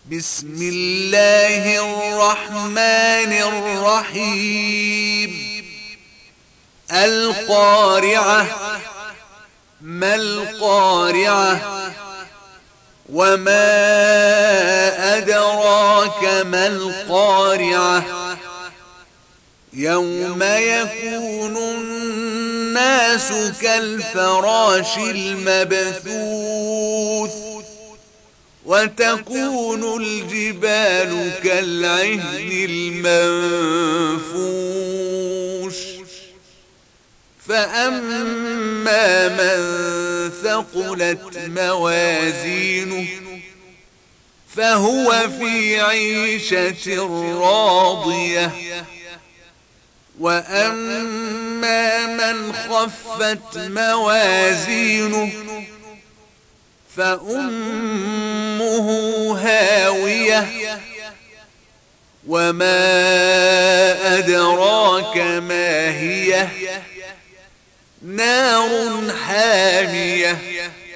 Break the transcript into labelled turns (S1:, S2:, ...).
S1: بسم الله الرحمن الرحيم. القارعة. ما القارعة؟ وما أدراك ما القارعة؟ يوم يكون الناس كالفراش المبثوث وتكون الجبال كالعهن المنفوش. فأما من ثقلت موازينه فهو في عيشة راضية. وأما من خفت موازينه فأمه هاوية. وما أدراك ما هي؟ نار حامية.